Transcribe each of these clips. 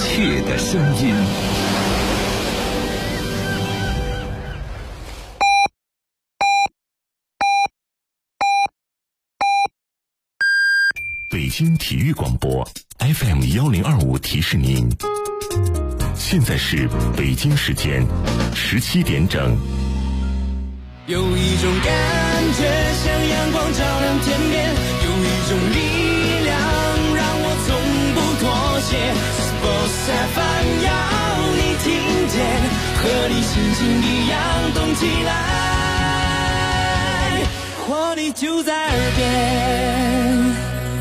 切的声音。北京体育广播 FM1025 提示您，现在是北京时间17点整。 有一种感觉像阳光照亮天边，有一种力量让我从不妥协。Sports FM 要你听见，和你心情一样动起来，活力就在耳边。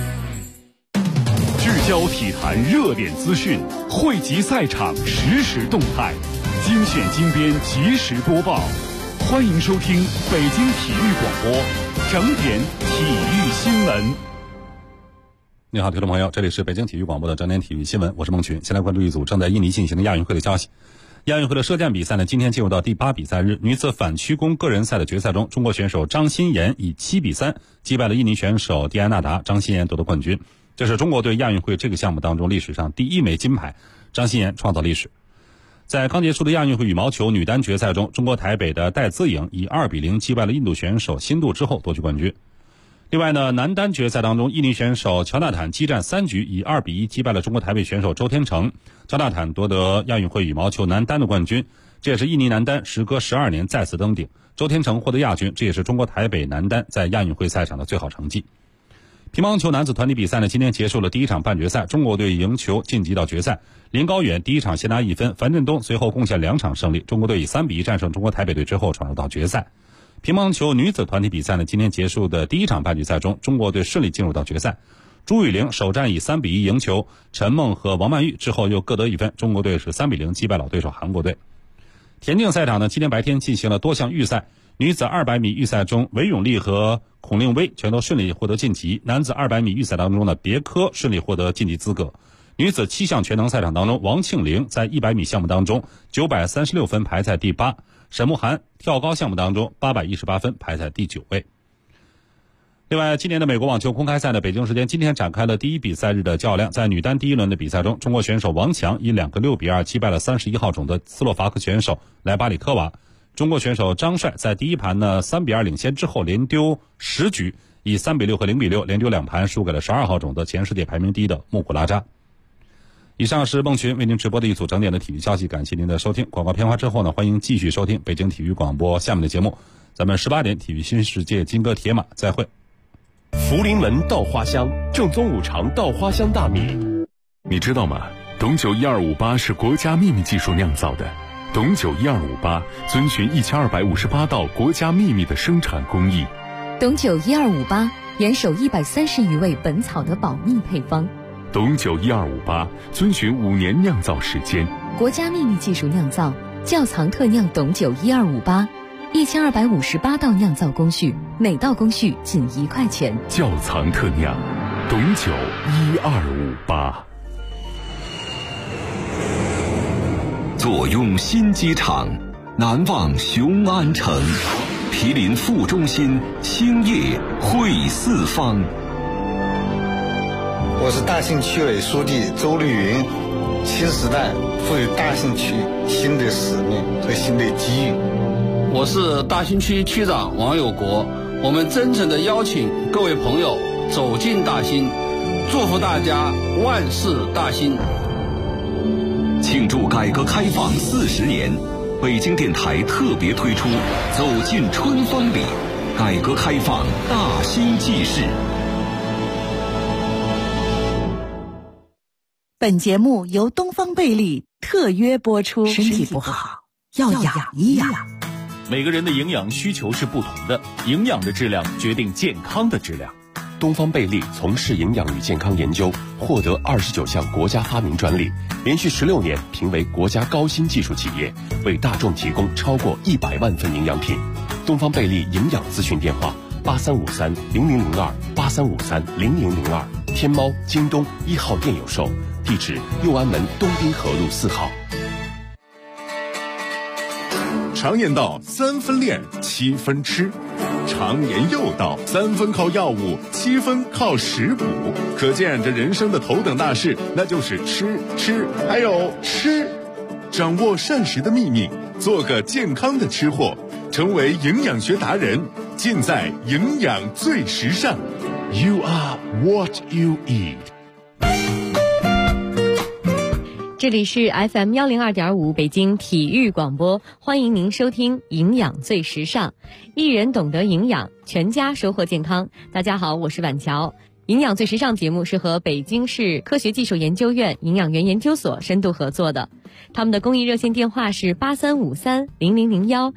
聚焦体坛热点资讯，汇集赛场实时动态，精选精编及时播报。欢迎收听北京体育广播整点体育新闻。 你好，听众朋友，这里是北京体育广播的整点体育新闻，我是孟群。先来关注一组正在印尼进行的亚运会的消息。亚运会的射箭比赛呢，今天进入到第8比赛日。女子反曲弓个人赛的决赛中，中国选手张欣妍以7比3击败了印尼选手蒂安纳达，张欣妍夺得冠军。这是中国队亚运会这个项目当中历史上第1枚金牌，张欣妍创造历史。在刚结束的亚运会羽毛球女单决赛中，中国台北的戴资颖以2比0击败了印度选手辛杜之后夺取冠军。另外呢，男单决赛当中，印尼选手乔纳坦激战3局以2比1击败了中国台北选手周天成，乔纳坦夺得亚运会羽毛球男单的冠军，这也是印尼男单时隔12年再次登顶。周天成获得亚军，这也是中国台北男单在亚运会赛场的最好成绩。乒乓球男子团体比赛呢，今天结束了第一场半决赛，中国队赢球晋级到决赛。林高远第一场先拿1分，樊振东随后贡献2场胜利，中国队以3比1战胜中国台北队之后闯入到决赛。乒乓球女子团体比赛呢，今天结束的第一场半决赛中，中国队顺利进入到决赛。朱雨玲首战以3比1赢球，陈梦和王曼玉之后又各得1分，中国队是3比0击败老对手韩国队。田径赛场呢，今天白天进行了多项预赛。女子200米预赛中，韦永丽和孔令威全都顺利获得晋级。男子200米预赛当中呢，别科顺利获得晋级资格。女子7项全能赛场当中，王庆龄在100米项目当中936分排在第8，沈慕涵跳高项目当中818分排在第9位。另外，今年的美国网球公开赛呢，北京时间今天展开了第一比赛日的较量。在女单第一轮的比赛中，中国选手王强以2个6比2击败了31号种的斯洛伐克选手莱巴里科娃。中国选手张帅在第一盘呢3比2领先之后连丢10局，以3比6和0比6连丢2盘输给了12号种的前世界排名第一的穆古拉扎。以上是孟群为您直播的一组整点的体育消息，感谢您的收听。广告片花之后呢，欢迎继续收听北京体育广播下面的节目。咱们18点体育新世界金戈铁马再会。 福临门稻花香，正宗五常稻花香大米。 你知道吗？董酒1258是国家秘密技术酿造的。董酒1258遵循1258道国家秘密的生产工艺。 董酒1258严守130余味本草的保密配方。 董酒1258遵循5年酿造时间， 国家秘密技术酿造，窖藏特酿董酒1258，1258道酿造工序，每道工序仅1块钱。 窖藏特酿，董酒1258。 坐拥新机场，难忘雄安城，毗邻副中心，兴业汇四方。 我是大兴区委书记周绿云。新时代赋予大兴区新的使命和新的机遇。 我是大兴区区长王有国。我们真诚地邀请各位朋友走进大兴，祝福大家万事大兴。 庆祝改革开放40年，北京电台特别推出走进春风里，改革开放大兴纪事。 本节目由东方贝利特约播出。身体不好要养一养。 每个人的营养需求是不同的，营养的质量决定健康的质量。 东方贝利从事营养与健康研究，获得29项国家发明专利，连续16年评为国家高新技术企业，为大众提供超过100万份营养品。东方贝利营养咨询电话83530002，83530002，天猫、京东1号店有售，地址右安门东滨河路4号。 常言道，3分练，7分吃。常常年又到，3分靠药物，7分靠食补。可见这人生的头等大事，那就是吃，还有吃。掌握膳食的秘密，做个健康的吃货，成为营养学达人，尽在营养最时尚。You are what you eat。 这里是 FM 102.5北京体育广播，欢迎您收听营养最时尚，一人懂得营养，全家收获健康。大家好，我是婉乔。营养最时尚节目是和北京市科学技术研究院营养园研究所深度合作的，他们的公益热线电话是83530001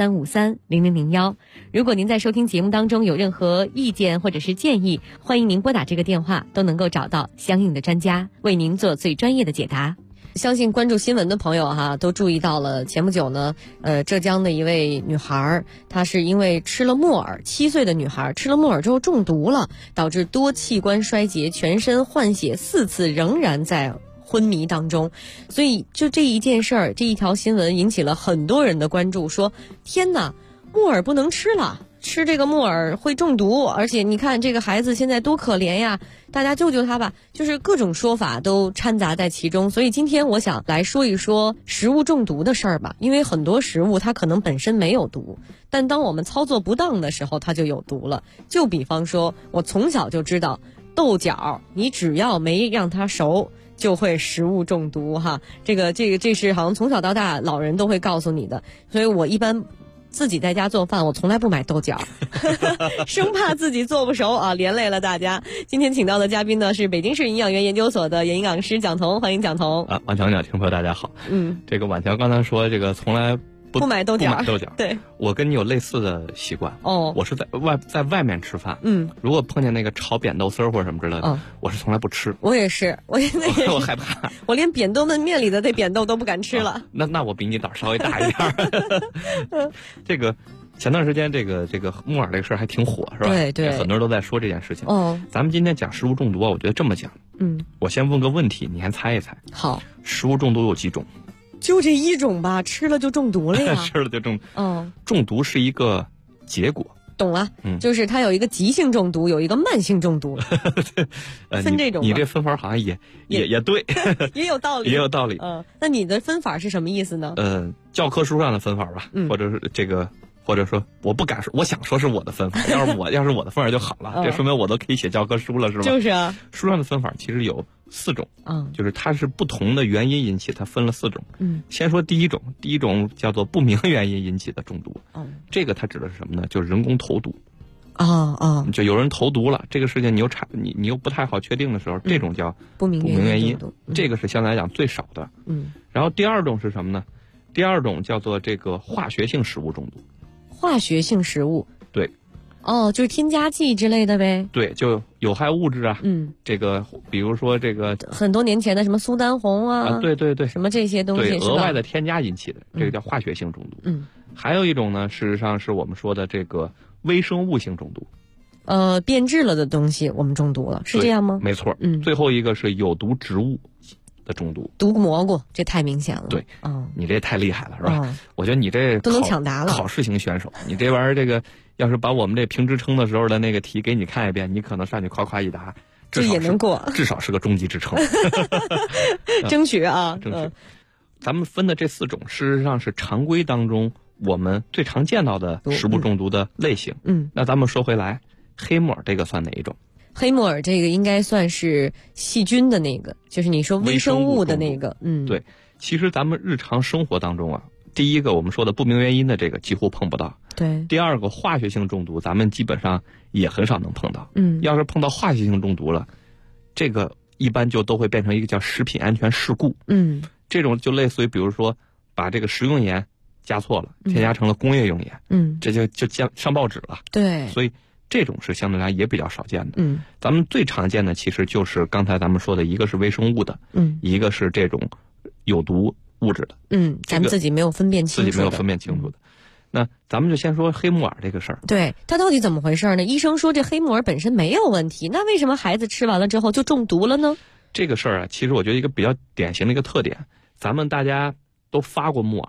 83530001。如果您在收听节目当中有任何意见或者是建议，欢迎您拨打这个电话，都能够找到相应的专家为您做最专业的解答。相信关注新闻的朋友都注意到了，前不久呢，浙江的一位女孩，她是因为吃了木耳，7岁的女孩吃了木耳之后中毒了，导致多器官衰竭，全身换血4次，仍然在昏迷当中。所以就这一件事儿，这一条新闻引起了很多人的关注，说天哪，木耳不能吃了，吃这个木耳会中毒，而且你看这个孩子现在多可怜呀，大家救救他吧，就是各种说法都掺杂在其中。所以今天我想来说一说食物中毒的事儿吧，因为很多食物它可能本身没有毒，但当我们操作不当的时候它就有毒了。就比方说我从小就知道豆角你只要没让它熟就会食物中毒哈，这是好像从小到大老人都会告诉你的，所以我一般自己在家做饭，我从来不买豆角，生怕自己做不熟啊，连累了大家。今天请到的嘉宾呢是北京市营养园研究所的营养师蒋彤，欢迎蒋彤。 婉乔听众朋友大家好。这个婉乔刚才说这个从来不买豆角， 对， 我跟你有类似的习惯哦。我是在外面吃饭，如果碰见那个炒扁豆丝儿或者什么之类的，我是从来不吃。 我也是，我害怕， 我连扁豆焖面里的这扁豆都不敢吃了。 那我比你胆稍微大一点。这个前段时间这个木耳这个事儿还挺火，是吧？ 对， 很多人都在说这件事情。咱们今天讲食物中毒，我觉得这么讲。我先问个问题，你先猜一猜。 好， 食物中毒有几种？ 就这一种吧，吃了就中毒了呀。 吃了就中毒。中毒是一个结果。 懂了，就是它有一个急性中毒，有一个慢性中毒，分这种。 你这分法好像也对， 也有道理， 也有道理。 那你的分法是什么意思呢？ 教科书上的分法吧，或者是这个。或者说我不敢说，我想说是我的分法。要是我的分法就好了，这说明我都可以写教科书了，是吧？ 就是啊， 书上的分法其实有4种，就是它是不同的原因引起，它分了4种。先说第一种叫做不明原因引起的中毒。这个它指的是什么呢？就是人工投毒。就有人投毒了，这个事情你又不太好确定的时候，这种叫不明原因。这个是相对来讲最少的。然后第二种是什么呢？第二种叫做这个化学性食物中毒。 化学性食物， 对， 就是添加剂之类的呗。 对，就有害物质啊。这个比如说这个很多年前的什么苏丹红啊， 对， 什么这些东西， 对，额外的添加引起的，这个叫化学性中毒。还有一种呢，事实上是我们说的这个微生物性中毒。 变质了的东西我们中毒了，是这样吗？ 没错。最后一个是有毒植物的中毒， 毒蘑菇，这太明显了。 对，你这太厉害了，是吧？我觉得你这都能抢答了， 考试型选手。你这玩意儿，这个要是把我们这评职称的时候的那个题给你看一遍，你可能上去夸夸一答， 这也能过， 至少是个中级职称。 争取啊， 争取。咱们分的这4种，事实上是常规当中我们最常见到的食物中毒的类型。那咱们说回来，黑木耳这个算哪一种？ 黑木耳这个应该算是细菌的那个，就是你说微生物的那个。 对，其实咱们日常生活当中啊，第一个我们说的不明原因的这个几乎碰不到。 对。 第二个化学性中毒，咱们基本上也很少能碰到。要是碰到化学性中毒了，这个一般就都会变成一个叫食品安全事故。这种就类似于比如说把这个食用盐加错了，添加成了工业用盐。这就上报纸了。 对。 所以这种是相对来也比较少见的。咱们最常见的其实就是刚才咱们说的，一个是微生物的，一个是这种有毒物质的。 咱们自己没有分辨清楚的。那咱们就先说黑木耳这个事儿。 对，它到底怎么回事呢？医生说这黑木耳本身没有问题，那为什么孩子吃完了之后就中毒了呢？ 这个事儿啊，其实我觉得一个比较典型的一个特点，咱们大家都发过木耳。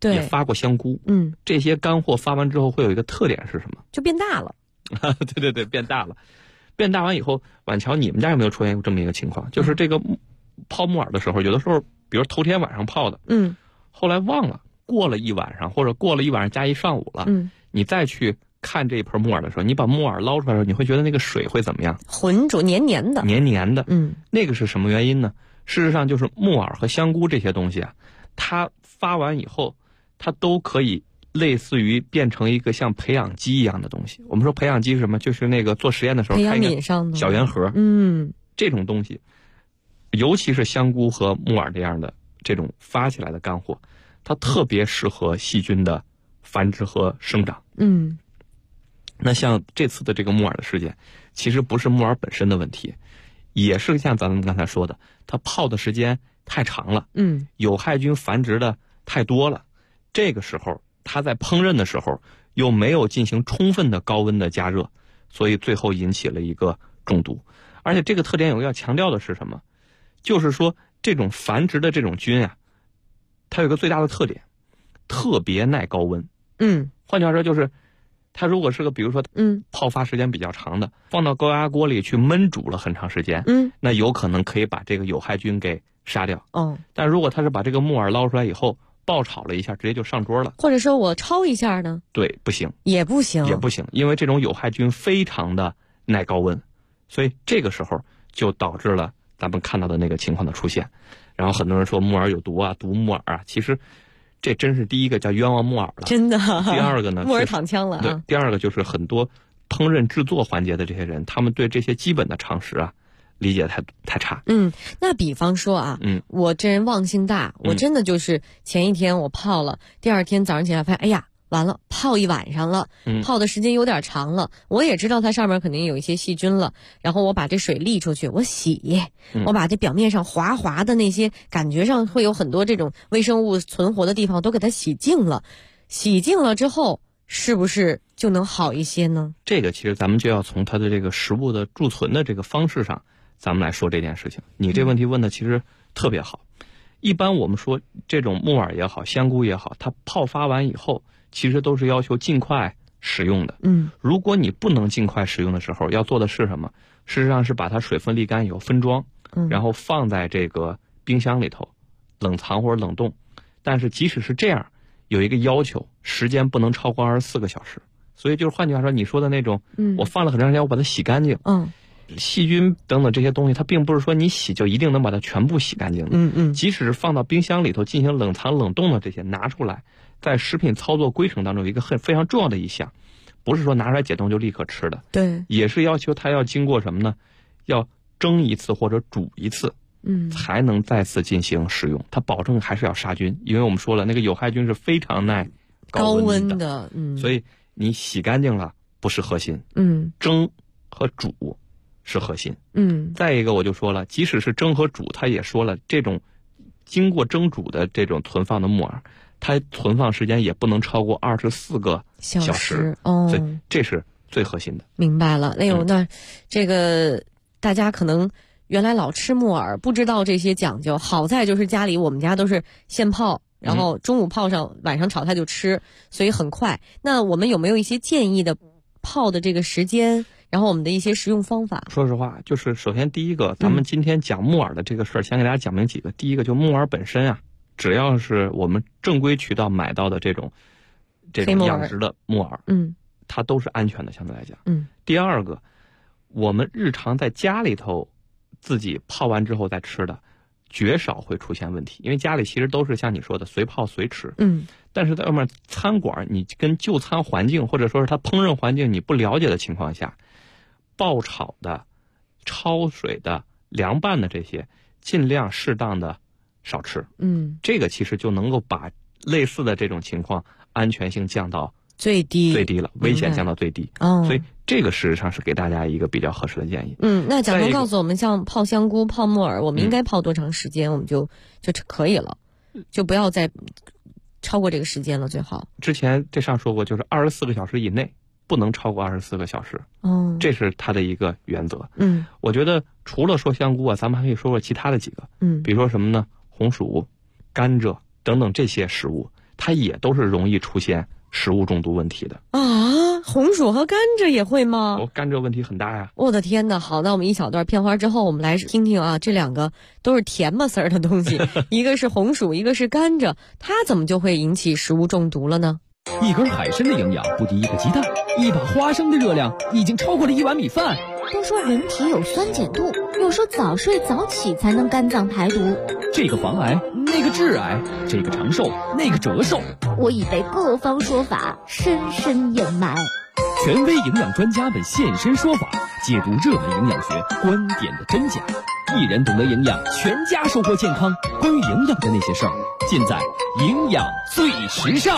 也发过香菇。这些干货发完之后会有一个特点是什么？ 就变大了。 对，变大了。变大完以后，婉乔，你们家有没有出现过这么一个情况？就是这个泡木耳的时候，有的时候，比如头天晚上泡的，后来忘了，过了一晚上或者过了一晚上加一上午了，你再去看这一盆木耳的时候，你把木耳捞出来的时候，你会觉得那个水会怎么样？ 浑浊黏黏的。 黏黏的。那个是什么原因呢？事实上就是木耳和香菇这些东西啊，它发完以后，它都可以类似于变成一个像培养基一样的东西。我们说培养基是什么？就是那个做实验的时候开一个小圆盒。这种东西，尤其是香菇和木耳这样的这种发起来的干货，它特别适合细菌的繁殖和生长。那像这次的这个木耳的事件，其实不是木耳本身的问题，也是像咱们刚才说的，它泡的时间太长了，有害菌繁殖的太多了。这个时候它在烹饪的时候又没有进行充分的高温的加热，所以最后引起了一个中毒。而且这个特点有个要强调的是什么？就是说这种繁殖的这种菌啊，它有一个最大的特点，特别耐高温。换句话说就是它如果是个比如说泡发时间比较长的，放到高压锅里去焖煮了很长时间，那有可能可以把这个有害菌给杀掉。但如果它是把这个木耳捞出来以后爆炒了一下，直接就上桌了， 或者说我焯一下呢？ 对，不行， 也不行， 因为这种有害菌非常的耐高温，所以这个时候就导致了咱们看到的那个情况的出现。然后很多人说木耳有毒啊，毒木耳啊，其实这真是第一个叫冤枉木耳了， 真的。 第二个呢， 木耳躺枪了啊。 对，第二个就是很多烹饪制作环节的这些人，他们对这些基本的常识啊理解太差。 那比方说啊，我这人忘性大，我真的就是前一天我泡了，第二天早上起来发现，哎呀，完了，泡一晚上了，泡的时间有点长了，我也知道它上面肯定有一些细菌了，然后我把这水沥出去，我洗，我把这表面上滑滑的那些感觉上会有很多这种微生物存活的地方都给它洗净了，洗净了之后是不是就能好一些呢？ 这个其实咱们就要从它的这个食物的贮存的这个方式上咱们来说这件事情。你这问题问的其实特别好。一般我们说这种木耳也好，香菇也好，它泡发完以后其实都是要求尽快使用的。如果你不能尽快使用的时候，要做的是什么？事实上是把它水分沥干以后分装，然后放在这个冰箱里头冷藏或者冷冻。但是即使是这样，有一个要求，时间不能超过24个小时。所以就是换句话说，你说的那种，我放了很长时间，我把它洗干净，细菌等等这些东西，它并不是说你洗就一定能把它全部洗干净的。即使是放到冰箱里头进行冷藏冷冻的这些拿出来，在食品操作规程当中有一个非常重要的一项，不是说拿出来解冻就立刻吃的， 对， 也是要求它要经过什么呢？要蒸一次或者煮一次，才能再次进行使用。它保证还是要杀菌，因为我们说了，那个有害菌是非常耐高温的，所以你洗干净了不是核心，蒸和煮是核心。再一个我就说了，即使是蒸和煮，它也说了，这种经过蒸煮的这种存放的木耳，它存放时间也不能超过24个小时。所以这是最核心的。 明白了。那这个大家可能原来老吃木耳，不知道这些讲究。好在就是我们家都是现泡，然后中午泡上，晚上炒菜就吃，所以很快。那我们有没有一些建议的泡的这个时间，然后我们的一些食用方法？ 说实话，就是首先第一个，咱们今天讲木耳的这个事儿，先给大家讲明几个。第一个，就木耳本身啊，只要是我们正规渠道买到的这种养殖的木耳，它都是安全的，相对来讲。第二个，我们日常在家里头自己泡完之后再吃的，绝少会出现问题，因为家里其实都是像你说的随泡随吃。但是在外面餐馆，你跟就餐环境或者说是它烹饪环境你不了解的情况下，爆炒的、焯水的、凉拌的这些，尽量适当的少吃。这个其实就能够把类似的这种情况安全性降到最低了，危险降到最低。所以这个事实上是给大家一个比较合适的建议。 那蒋总告诉我们，像泡香菇、泡木耳，我们应该泡多长时间，我们就可以了，就不要再超过这个时间了，最好。 之前这上说过，就是24个小时以内不能超过24个小时。这是它的一个原则。我觉得除了说香菇啊，咱们还可以说说其他的几个。比如说什么呢？红薯、甘蔗等等这些食物， 它也都是容易出现食物中毒问题的。 啊，红薯和甘蔗也会吗？ 甘蔗问题很大呀。 我的天哪！好，那我们一小段片花之后，我们来听听啊，这两个都是甜吧丝儿的东西，一个是红薯，一个是甘蔗，它怎么就会引起食物中毒了呢？ 一根海参的营养不敌一个鸡蛋，一把花生的热量已经超过了1碗米饭。 都说人体有酸碱度，又说早睡早起才能肝脏排毒。 这个防癌，那个致癌，这个长寿，那个折寿。 我已被各方说法深深掩埋。 权威营养专家们现身说法，解读热门营养学观点的真假。一人懂得营养，全家收获健康。关于营养的那些事儿，尽在营养最时尚。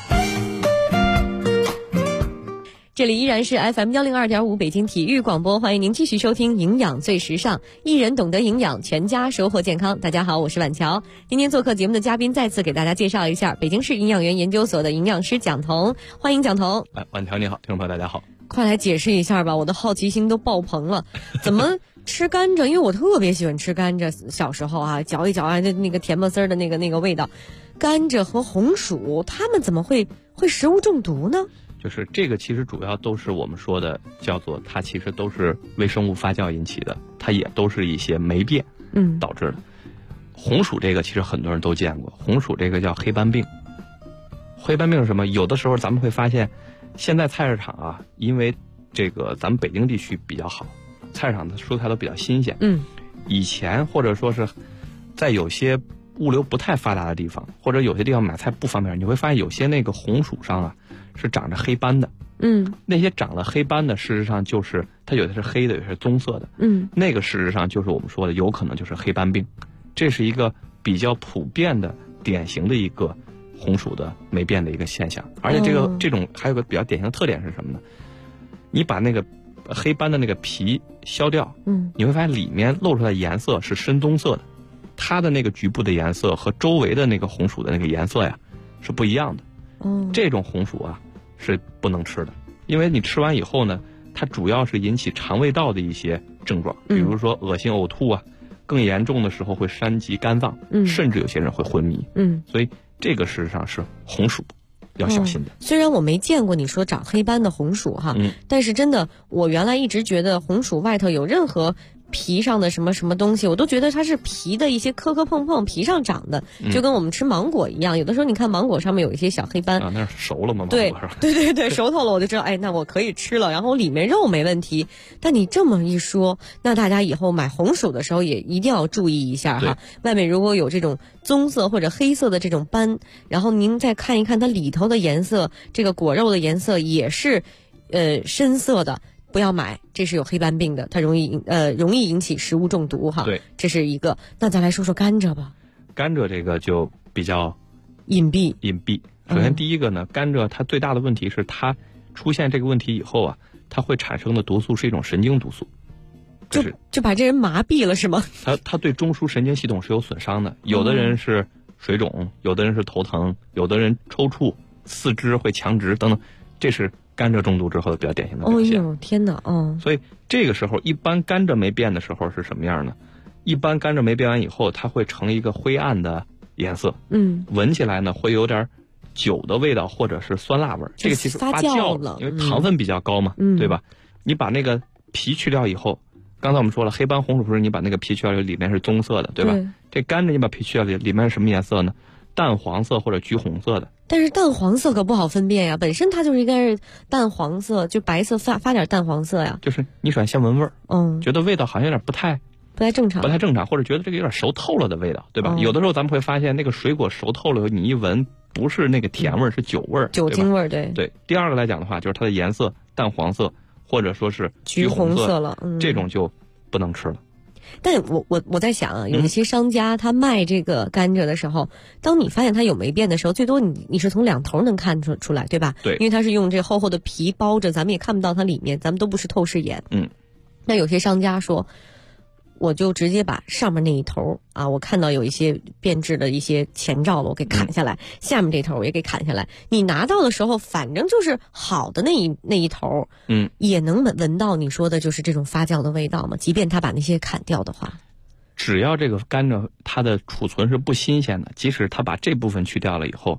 这里依然是 FM 102.5北京体育广播，欢迎您继续收听营养最时尚，一人懂得营养，全家收获健康。大家好，我是婉乔。今天做客节目的嘉宾再次给大家介绍一下北京市营养员研究所的营养师蒋彤，欢迎蒋彤。 婉乔你好，听众朋友大家好。 快来解释一下吧，我的好奇心都爆棚了。怎么吃甘蔗？因为我特别喜欢吃甘蔗，小时候啊，嚼一嚼啊，那个甜不丝儿的那个味道。甘蔗和红薯，它们怎么会食物中毒呢？ 就是这个其实主要都是我们说的叫做它其实都是微生物发酵引起的，它也都是一些霉变导致的。红薯这个其实很多人都见过，红薯这个叫黑斑病。黑斑病是什么？有的时候咱们会发现，现在菜市场啊，因为这个咱们北京地区比较好，菜市场的蔬菜都比较新鲜。以前或者说是在有些物流不太发达的地方，或者有些地方买菜不方便，你会发现有些那个红薯上啊是长着黑斑的。那些长了黑斑的，事实上就是它有的是黑的，有的是棕色的。那个事实上就是我们说的有可能就是黑斑病，这是一个比较普遍的典型的一个红薯的霉变的一个现象。而且这种还有个比较典型的特点是什么呢？你把那个黑斑的那个皮削掉，你会发现里面露出来的颜色是深棕色的，它的那个局部的颜色和周围的那个红薯的那个颜色呀是不一样的。这种红薯啊是不能吃的，因为你吃完以后呢，它主要是引起肠胃道的一些症状，比如说恶心呕吐啊，更严重的时候会伤及肝脏，甚至有些人会昏迷。所以这个事实上是红薯要小心的。 虽然我没见过你说长黑斑的红薯哈，但是真的我原来一直觉得红薯外头有任何皮上的什么什么东西，我都觉得它是皮的一些磕磕碰碰，皮上长的，就跟我们吃芒果一样。有的时候你看芒果上面有一些小黑斑啊，那是熟了吗？ 对对，熟透了，我就知道，哎，那我可以吃了。然后里面肉没问题。但你这么一说，那大家以后买红薯的时候也一定要注意一下哈。外面如果有这种棕色或者黑色的这种斑，然后您再看一看它里头的颜色，这个果肉的颜色也是深色的。不要买，这是有黑斑病的，它容易引起食物中毒哈。 对， 这是一个。那咱来说说甘蔗吧。 甘蔗这个就比较隐蔽。 首先第一个呢，甘蔗它最大的问题是它出现这个问题以后啊，它会产生的毒素是一种神经毒素， 就把这人麻痹了是吗？ 它对中枢神经系统是有损伤的，有的人是水肿，有的人是头疼，有的人抽搐，四肢会强直等等，这是甘蔗中毒之后的比较典型的表现。 哦呦，天哪！ 所以这个时候，一般甘蔗霉变的时候是什么样呢？一般甘蔗霉变完以后，它会呈一个灰暗的颜色。闻起来呢会有点酒的味道或者是酸辣味。这个其实发酵了，因为糖分比较高嘛，对吧？你把那个皮去掉以后，刚才我们说了，黑斑红薯不是你把那个皮去掉，里面是棕色的，对吧？这甘蔗你把皮去掉，里面是什么颜色呢？淡黄色或者橘红色的。 但是淡黄色可不好分辨呀，本身它就是应该是淡黄色，就白色发点淡黄色呀。 就是你首先先闻味儿，觉得味道好像有点不太正常，或者觉得这个有点熟透了的味道，对吧？有的时候咱们会发现那个水果熟透了，你一闻不是那个甜味儿，是酒味儿， 酒精味儿，对。 第二个来讲的话，就是它的颜色淡黄色或者说是橘红色了， 这种就不能吃了。 但我在想啊，有一些商家他卖这个甘蔗的时候，当你发现它有霉变的时候，最多你是从两头能看出来，对吧？ 对， 因为它是用这厚厚的皮包着，咱们也看不到它里面，咱们都不是透视眼。那有些商家说，我就直接把上面那一头啊，我看到有一些变质的一些前兆了，我给砍下来，下面这头我也给砍下来。你拿到的时候，反正就是好的那一头，也能闻到你说的就是这种发酵的味道吗？即便他把那些砍掉的话， 只要这个甘蔗它的储存是不新鲜的，即使他把这部分去掉了以后，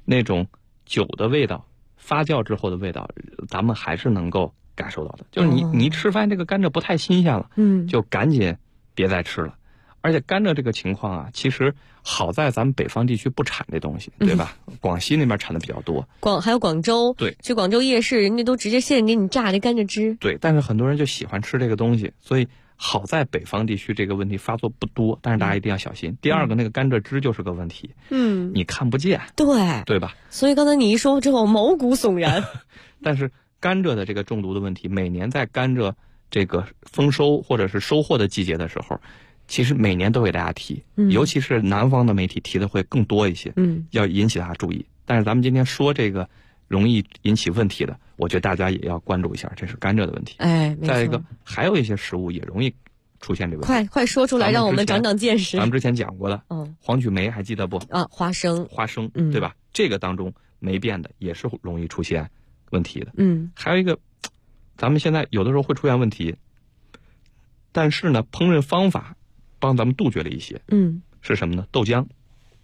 那种酒的味道，发酵之后的味道，咱们还是能够感受到的。就是你一吃发现这个甘蔗不太新鲜了，就赶紧别再吃了。而且甘蔗这个情况啊，其实好在咱们北方地区不产这东西，对吧？广西那边产的比较多， 还有广州， 对， 去广州夜市，人家都直接现给你榨这甘蔗汁。 对，但是很多人就喜欢吃这个东西，所以好在北方地区这个问题发作不多，但是大家一定要小心。第二个，那个甘蔗汁就是个问题，你看不见，对吧？ 所以刚才你一说之后，毛骨悚然。 但是甘蔗的这个中毒的问题，每年在甘蔗这个丰收或者是收获的季节的时候，其实每年都给大家提，尤其是南方的媒体提的会更多一些，要引起大家注意。但是咱们今天说这个容易引起问题的，我觉得大家也要关注一下，这是甘蔗的问题。再一个，还有一些食物也容易出现这个问题。 快说出来，让我们长长见识。 咱们之前讲过的，黄曲霉还记得不？ 花生， 对吧？这个当中霉变的也是容易出现问题的。还有一个，咱们现在有的时候会出现问题，但是呢，烹饪方法帮咱们杜绝了一些。是什么呢？豆浆，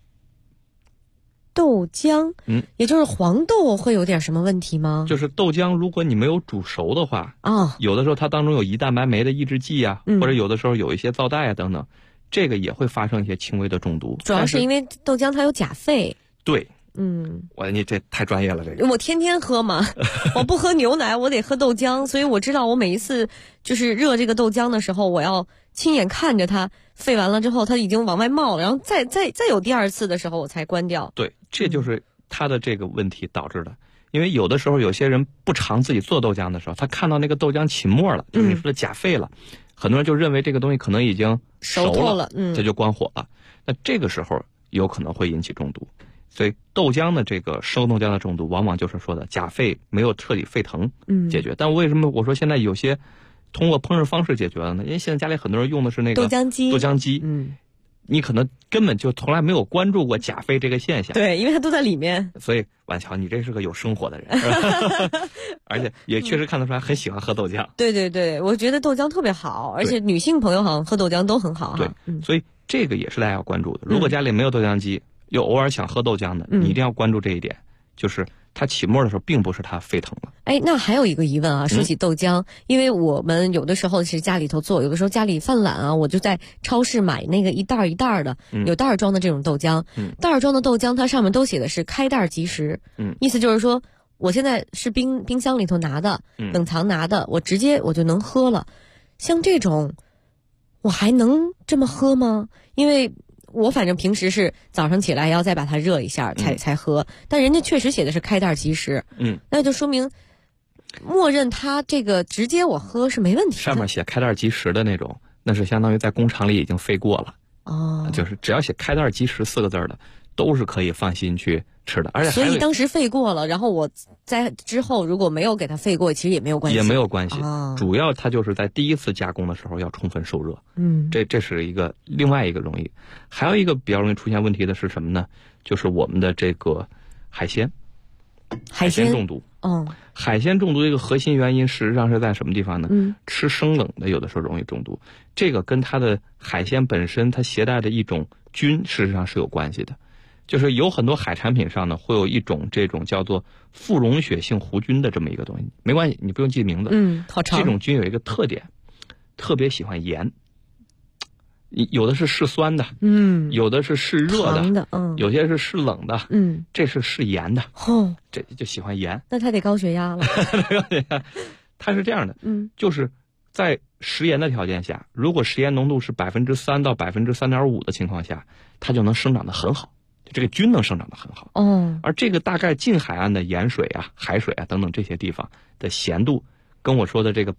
也就是黄豆会有点什么问题吗？ 就是豆浆，如果你没有煮熟的话，有的时候它当中有胰蛋白酶的抑制剂啊，或者有的时候有一些皂带啊等等，这个也会发生一些轻微的中毒。 主要是因为豆浆它有钾肺。 对。你这太专业了，这个我天天喝嘛，我不喝牛奶，我得喝豆浆，所以我知道我每一次就是热这个豆浆的时候，我要亲眼看着它沸完了之后，它已经往外冒了，然后再有第二次的时候我才关掉。 对，这就是它的这个问题导致的。因为有的时候有些人不常自己做豆浆的时候，他看到那个豆浆起沫了，就是你说的钾肺了，很多人就认为这个东西可能已经熟了，他就关火了。那这个时候有可能会引起中毒。所以豆浆的这个生豆浆的中毒，往往就是说的钾肺没有彻底沸腾解决。但为什么我说现在有些通过烹饪方式解决了呢？因为现在家里很多人用的是那个豆浆机， 你可能根本就从来没有关注过钾肺这个现象。 对，因为它都在里面。 所以婉乔，你这是个有生活的人，而且也确实看得出来很喜欢喝豆浆。 对，我觉得豆浆特别好，而且女性朋友好像喝豆浆都很好。 对，所以这个也是大家要关注的。如果家里没有豆浆机，又偶尔想喝豆浆的，你一定要关注这一点，就是它起沫的时候，并不是它沸腾了。 那还有一个疑问啊，说起豆浆，因为我们有的时候是家里头做，有的时候家里犯懒啊，我就在超市买那个一袋一袋的，有袋装的这种豆浆，袋装的豆浆它上面都写的是开袋即食，意思就是说我现在是冰箱里头拿的，冷藏拿的，我直接我就能喝了。像这种，我还能这么喝吗？因为我反正平时是早上起来要再把它热一下才喝，但人家确实写的是开袋即食，那就说明默认它这个直接我喝是没问题的。 上面写开袋即食的那种，那是相当于在工厂里已经沸过了，就是只要写开袋即食4个字的，都是可以放心去吃的。而且所以当时沸过了，然后我在之后如果没有给它沸过，其实也没有关系。 也没有关系，主要它就是在第一次加工的时候要充分受热。这是另外一个容易。还有一个比较容易出现问题的是什么呢？就是我们的这个海鲜中毒。海鲜中毒的一个核心原因事实上是在什么地方呢？吃生冷的有的时候容易中毒，这个跟它的海鲜本身它携带的一种菌事实上是有关系的。就是有很多海产品上呢会有一种这种叫做副溶血性弧菌的这么一个东西，没关系，你不用记名字。 好长。 这种菌有一个特点，特别喜欢盐，有的是嗜酸的，有的是嗜热的，有些是嗜冷的，这是嗜盐的，这就喜欢盐。 那他得高血压了。 它是这样的，就是在食盐的条件下，如果食盐浓度是3%到3.5%的情况下，它就能生长得很好。这个菌能生长得很好，而这个大概近海岸的盐水啊、海水啊等等这些地方的咸度，跟我说的这个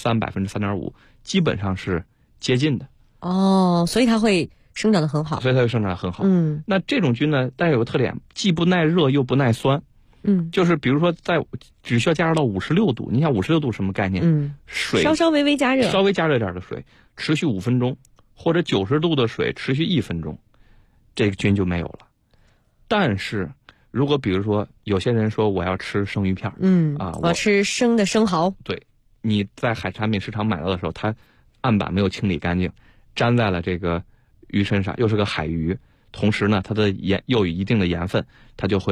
3%、3.5%基本上是接近的。 所以它会生长得很好。 那这种菌呢，但有个特点，既不耐热又不耐酸。就是比如说只需要加热到56度，你想56度什么概念？水稍微加热， 稍微加热点的水持续5分钟，或者90度的水持续1分钟，这个菌就没有了。但是如果比如说有些人说我要吃生鱼片， 我要吃生的生蚝， 对，你在海产品市场买到的时候，它案板没有清理干净，粘在了这个鱼身上，又是个海鱼，同时呢它的盐又有一定的盐分，它就会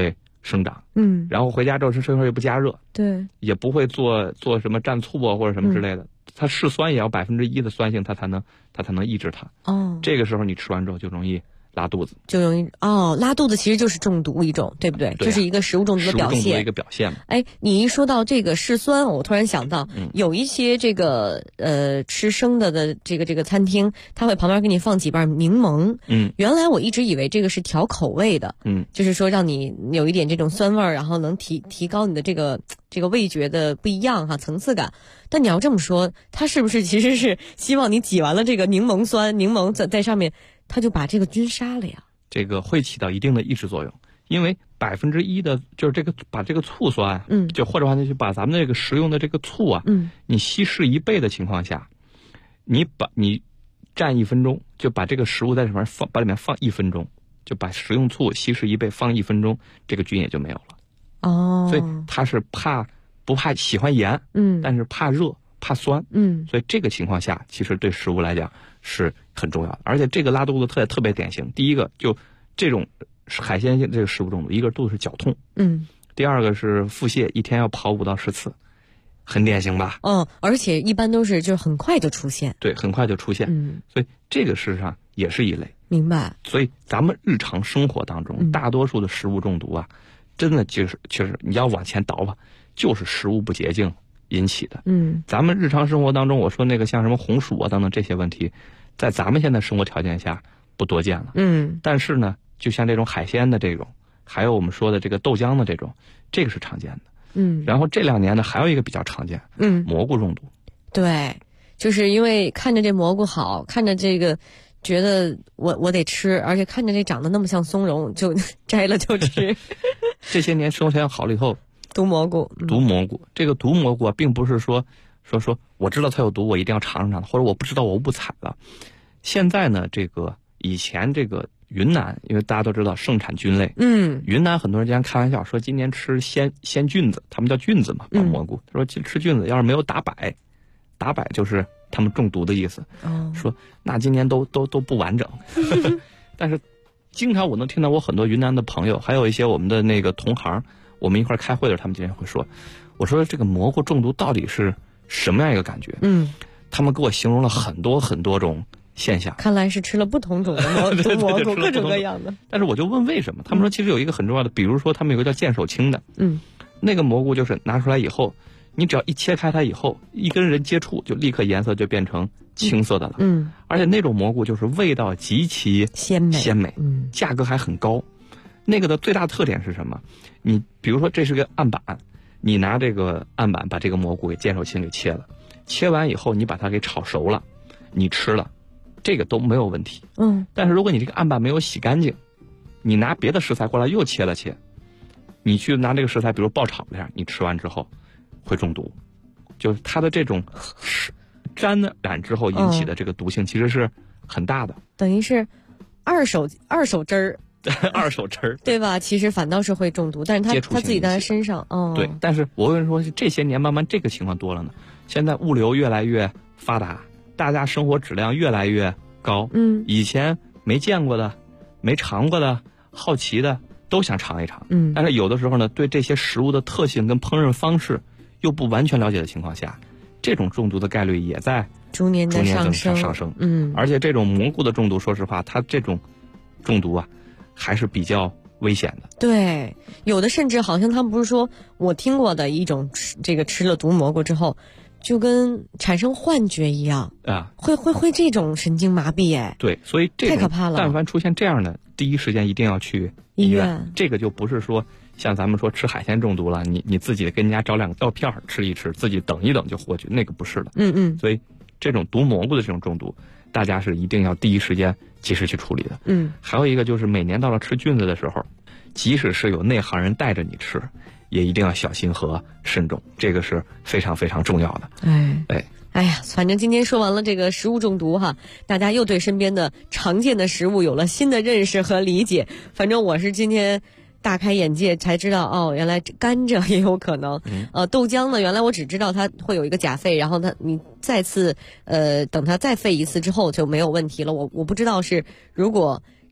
生长， 然后回家之后吃一会儿也不加热， 对， 也不会做什么蘸醋啊或者什么之类的，它嗜酸也要1%的酸性，它才能抑制它。这个时候你吃完之后就容易拉肚子， 就容易拉肚子，其实就是中毒一种，对不对？ 对啊， 就是一个食物中毒的表现。 食物中毒的一个表现嘛。 哎，你一说到这个嗜酸，我突然想到，有一些这个吃生的这个餐厅，他会旁边给你放几瓣柠檬。原来我一直以为这个是调口味的，就是说让你有一点这种酸味儿，然后能提高你的这个味觉的不一样哈，层次感。但你要这么说，它是不是其实是希望你挤完了这个柠檬酸，柠檬在上面，它就把这个菌杀了呀？ 这个会起到一定的抑制作用，因为1%的就是把这个醋酸，就或者话就把咱们这个食用的这个醋啊，你稀释1倍的情况下，你蘸1分钟，就把这个食物在里面把里面放1分钟，就把食用醋稀释1倍放1分钟，这个菌也就没有了。所以它是不怕喜欢盐，但是怕热怕酸，所以这个情况下其实对食物来讲是很重要的。而且这个拉肚子特别典型，第一个就这种海鲜性这个食物中毒，一个肚子是绞痛，第二个是腹泻，一天要跑5到10次，很典型吧？ 而且一般都是就是很快就出现， 对，很快就出现，所以这个事实上也是一类。 明白。 所以咱们日常生活当中，大多数的食物中毒啊，真的就是你要往前倒吧，就是食物不洁净引起的。咱们日常生活当中，我说那个像什么红薯啊等等这些问题，在咱们现在生活条件下不多见了。但是呢，就像这种海鲜的这种，还有我们说的这个豆浆的这种，这个是常见的。然后这2年呢，还有一个比较常见，蘑菇中毒。 对，就是因为看着这蘑菇好，看着这个觉得我得吃，而且看着这长得那么像松茸，就摘了就吃。 这些年生活条件好了以后， 毒蘑菇， 这个毒蘑菇啊，并不是说我知道它有毒，我一定要尝尝，或者我不知道我误踩了。现在呢，这个以前这个云南，因为大家都知道盛产菌类，云南很多人经常开玩笑说今年吃鲜菌子，他们叫菌子嘛，把蘑菇，他说吃菌子要是没有打摆就是他们中毒的意思。说那今年都不完整。但是经常我能听到我很多云南的朋友，还有一些我们的那个同行，我们一块儿开会的时候，他们经常会说，我说这个蘑菇中毒到底是什么样一个感觉？他们给我形容了很多很多种现象。 看来是吃了不同种的蘑菇，各种各样的。 但是我就问为什么？他们说其实有一个很重要的，比如说他们有个叫剑手青的，那个蘑菇就是拿出来以后，你只要一切开它以后，一跟人接触就立刻颜色就变成青色的了。而且那种蘑菇就是味道极其鲜美，价格还很高。那个的最大特点是什么？你比如说这是个案板，你拿这个案板把这个蘑菇给剑手青给切了，切完以后你把它给炒熟了，你吃了，这个都没有问题。但是如果你这个案板没有洗干净，你拿别的食材过来又切了切，你去拿这个食材比如爆炒一下，你吃完之后会中毒。就是它的这种沾染之后引起的这个毒性其实是很大的， 等于是二手汁儿。 二手汁儿， 对吧？其实反倒是会中毒，但是他自己在他身上， 对。但是我跟你说，这些年慢慢这个情况多了呢。现在物流越来越发达，大家生活质量越来越高。以前没见过的、没尝过的、好奇的都想尝一尝。但是有的时候呢，对这些食物的特性跟烹饪方式又不完全了解的情况下，这种中毒的概率也在逐年的上升。而且这种蘑菇的中毒，说实话，它这种中毒啊，还是比较危险的。 对，有的甚至好像他们不是说，我听过的一种吃了毒蘑菇之后，就跟产生幻觉一样啊， 会这种神经麻痹哎。 对，所以这太可怕了。 但凡出现这样的，第一时间一定要去医院。这个就不是说像咱们说吃海鲜中毒了，你自己跟人家找2个药片吃一吃，自己等一等就过去，那个不是的。所以这种毒蘑菇的这种中毒，大家是一定要第一时间及时去处理的。还有一个就是每年到了吃菌子的时候，即使是有内行人带着你吃，也一定要小心和慎重，这个是非常非常重要的。 哎呀，反正今天说完了这个食物中毒哈，大家又对身边的常见的食物有了新的认识和理解。反正我是今天大开眼界，才知道原来甘蔗也有可能。豆浆呢，原来我只知道它会有一个钾肺，然后你再次等它再沸一次之后就没有问题了。我不知道是如果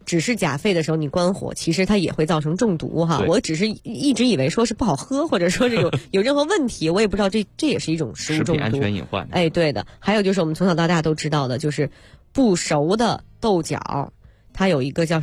只是钾沸的时候你关火，其实它也会造成中毒哈。我只是一直以为说是不好喝，或者说是有任何问题，我也不知道这也是一种食物中毒。 食品安全隐患。 哎，对的。还有就是我们从小到大都知道的，就是不熟的豆角，它有一个叫